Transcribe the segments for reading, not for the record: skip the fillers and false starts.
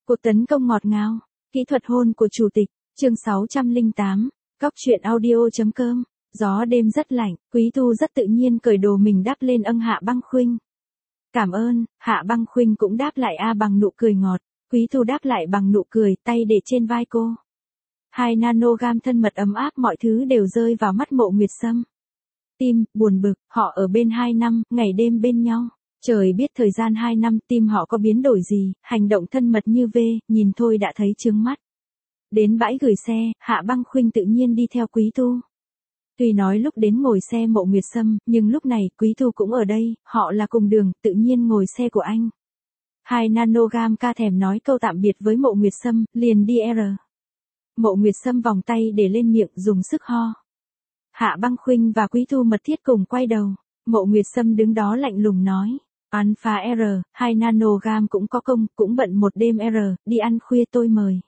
Cuộc tấn công ngọt ngào. Kỹ thuật hôn của chủ tịch. Chương 608. Cóc truyện audio.com. Gió đêm rất lạnh, Quý Thu rất tự nhiên cởi đồ mình đắp lên âng Hạ Băng Khuynh. Cảm ơn, Hạ Băng Khuynh cũng đáp lại bằng nụ cười ngọt. Quý Thu đáp lại bằng nụ cười, tay để trên vai cô. 2 nanogam thân mật ấm áp, mọi thứ đều rơi vào mắt Mộ Nguyệt Sâm. Tim, buồn bực, họ ở bên 2 năm, ngày đêm bên nhau. Trời biết thời gian 2 năm tim họ có biến đổi gì, hành động thân mật như nhìn thôi đã thấy chướng mắt. Đến bãi gửi xe, Hạ Băng Khuynh tự nhiên đi theo Quý Thu. Tuy nói lúc đến ngồi xe Mộ Nguyệt Sâm, nhưng lúc này Quý Thu cũng ở đây, họ là cùng đường, tự nhiên ngồi xe của anh. 2 nanogam ca thèm nói câu tạm biệt với Mộ Nguyệt Sâm, liền đi R. Mộ Nguyệt Sâm vòng tay để lên miệng, dùng sức ho. Hạ Băng Khuynh và Quý Thu mật thiết cùng quay đầu. Mộ Nguyệt Sâm đứng đó lạnh lùng nói. Alpha R, 2 nanogam cũng có công, cũng bận một đêm R, đi ăn khuya tôi mời.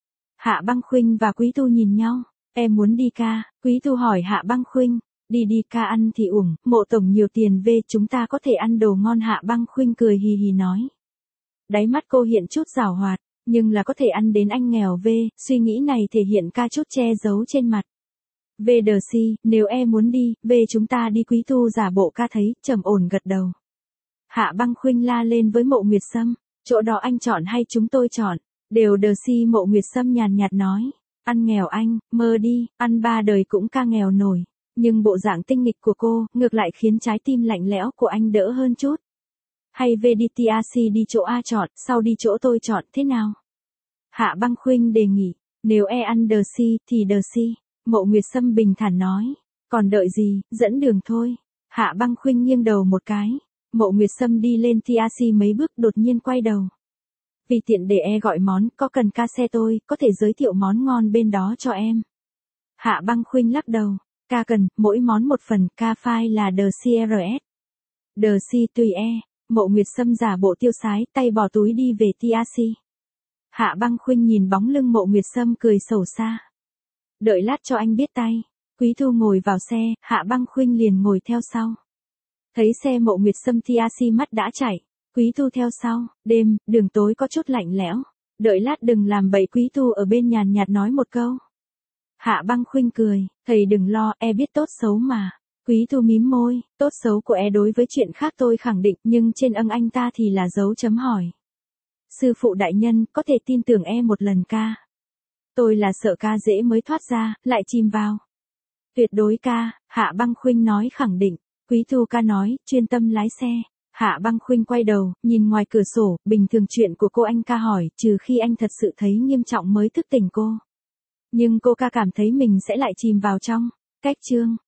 Hạ Băng Khuynh và Quý Thu nhìn nhau. Em muốn đi ca, Quý Thu hỏi Hạ Băng Khuynh. Đi ca ăn thì uổng, Mộ tổng nhiều tiền chúng ta có thể ăn đồ ngon. Hạ Băng Khuynh cười hì hì nói. Đáy mắt cô hiện chút giảo hoạt, nhưng là có thể ăn đến anh nghèo suy nghĩ này thể hiện ca chút che giấu trên mặt. VDC, nếu em muốn đi, chúng ta đi. Quý Thu giả bộ ca thấy, trầm ổn gật đầu. Hạ Băng Khuynh la lên với Mộ Nguyệt Sâm, chỗ đó anh chọn hay chúng tôi chọn? Đều si. Mộ Nguyệt Sâm nhàn nhạt nói, ăn nghèo anh, mơ đi, ăn 3 đời cũng ca nghèo nổi. Nhưng bộ dạng tinh nghịch của cô, ngược lại khiến trái tim lạnh lẽo của anh đỡ hơn chút. Hay VDTAC đi chỗ A chọn, sau đi chỗ tôi chọn, thế nào? Hạ Băng Khuynh đề nghị, nếu ăn C thì C. Mộ Nguyệt Sâm bình thản nói, còn đợi gì, dẫn đường thôi. Hạ Băng Khuynh nghiêng đầu một cái. Mộ Nguyệt Sâm đi lên TAC mấy bước đột nhiên quay đầu. Vì tiện để gọi món, có cần ca xe tôi, có thể giới thiệu món ngon bên đó cho em. Hạ Băng Khuynh lắc đầu, ca cần, mỗi món một phần, ca phai là DCRS. DC tùy Mộ Nguyệt Sâm giả bộ tiêu sái, tay bỏ túi đi về TAC. Hạ Băng Khuynh nhìn bóng lưng Mộ Nguyệt Sâm cười xấu xa. Đợi lát cho anh biết tay. Quý Thu ngồi vào xe, Hạ Băng Khuynh liền ngồi theo sau. Thấy xe Mộ Nguyệt Sâm TAC mắt đã chảy, Quý Thu theo sau. Đêm, đường tối có chút lạnh lẽo. Đợi lát đừng làm bậy. Quý Thu ở bên nhàn nhạt nói một câu. Hạ Băng Khuynh cười, thầy đừng lo, biết tốt xấu mà. Quý Thu mím môi, tốt xấu của đối với chuyện khác tôi khẳng định, nhưng trên anh ta thì là dấu chấm hỏi. Sư phụ đại nhân, có thể tin tưởng một lần ca. Tôi là sợ ca dễ mới thoát ra, lại chìm vào. Tuyệt đối ca, Hạ Băng Khuynh nói khẳng định. Quý Thu ca nói, chuyên tâm lái xe. Hạ Băng Khuynh quay đầu, nhìn ngoài cửa sổ, bình thường chuyện của cô anh ca hỏi, trừ khi anh thật sự thấy nghiêm trọng mới thức tỉnh cô. Nhưng cô ca cảm thấy mình sẽ lại chìm vào trong. Cách chương.